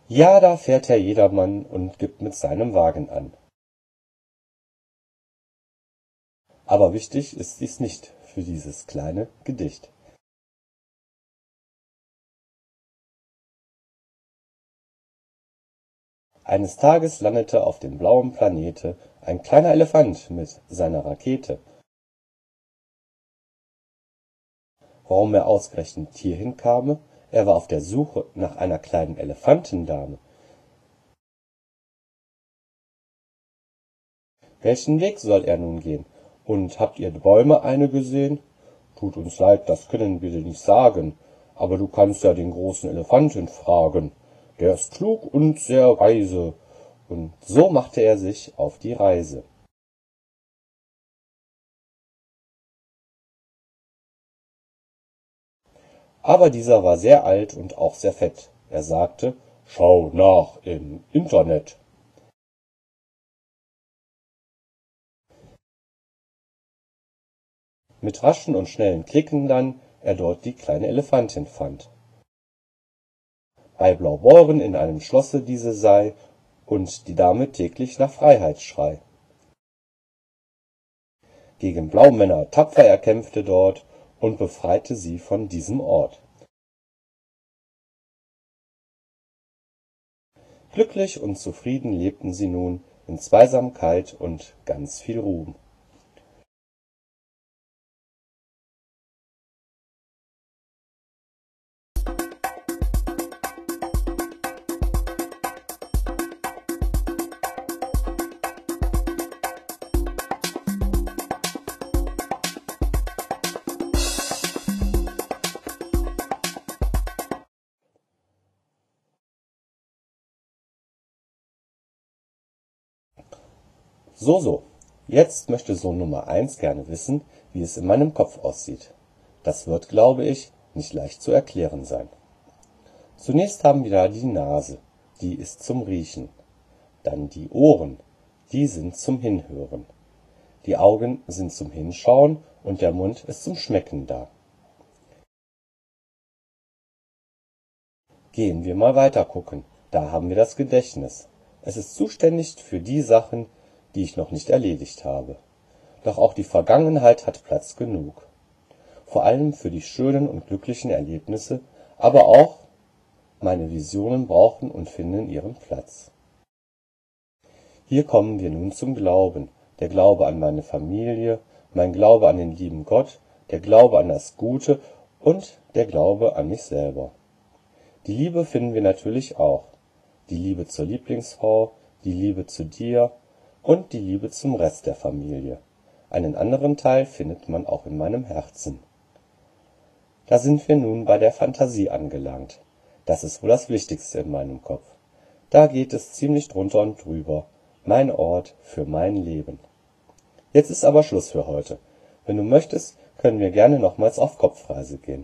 Ja, da fährt Herr Jedermann und gibt mit seinem Wagen an. Aber wichtig ist dies nicht für dieses kleine Gedicht. Eines Tages landete auf dem blauen Planete ein kleiner Elefant mit seiner Rakete. Warum er ausgerechnet hierhin kam? Er war auf der Suche nach einer kleinen Elefantendame. Welchen Weg soll er nun gehen? Und habt ihr Bäume eine gesehen? Tut uns leid, das können wir dir nicht sagen, aber du kannst ja den großen Elefanten fragen. Der ist klug und sehr weise. Und so machte er sich auf die Reise. Aber dieser war sehr alt und auch sehr fett. Er sagte, schau nach im Internet. Mit raschen und schnellen Klicken dann er dort die kleine Elefantin fand. Bei Blaubohren in einem Schlosse diese sei und die Dame täglich nach Freiheit schrei. Gegen Blaumänner tapfer er kämpfte dort und befreite sie von diesem Ort. Glücklich und zufrieden lebten sie nun in Zweisamkeit und ganz viel Ruhm. So, jetzt möchte Sohn Nummer 1 gerne wissen, wie es in meinem Kopf aussieht. Das wird, glaube ich, nicht leicht zu erklären sein. Zunächst haben wir da die Nase, die ist zum Riechen. Dann die Ohren, die sind zum Hinhören. Die Augen sind zum Hinschauen und der Mund ist zum Schmecken da. Gehen wir mal weiter gucken. Da haben wir das Gedächtnis. Es ist zuständig für die Sachen, die ich noch nicht erledigt habe. Doch auch die Vergangenheit hat Platz genug. Vor allem für die schönen und glücklichen Erlebnisse, aber auch meine Visionen brauchen und finden ihren Platz. Hier kommen wir nun zum Glauben. Der Glaube an meine Familie, mein Glaube an den lieben Gott, der Glaube an das Gute und der Glaube an mich selber. Die Liebe finden wir natürlich auch. Die Liebe zur Lieblingsfrau, die Liebe zu dir und die Liebe zum Rest der Familie. Einen anderen Teil findet man auch in meinem Herzen. Da sind wir nun bei der Fantasie angelangt. Das ist wohl das Wichtigste in meinem Kopf. Da geht es ziemlich drunter und drüber. Mein Ort für mein Leben. Jetzt ist aber Schluss für heute. Wenn du möchtest, können wir gerne nochmals auf Kopfreise gehen.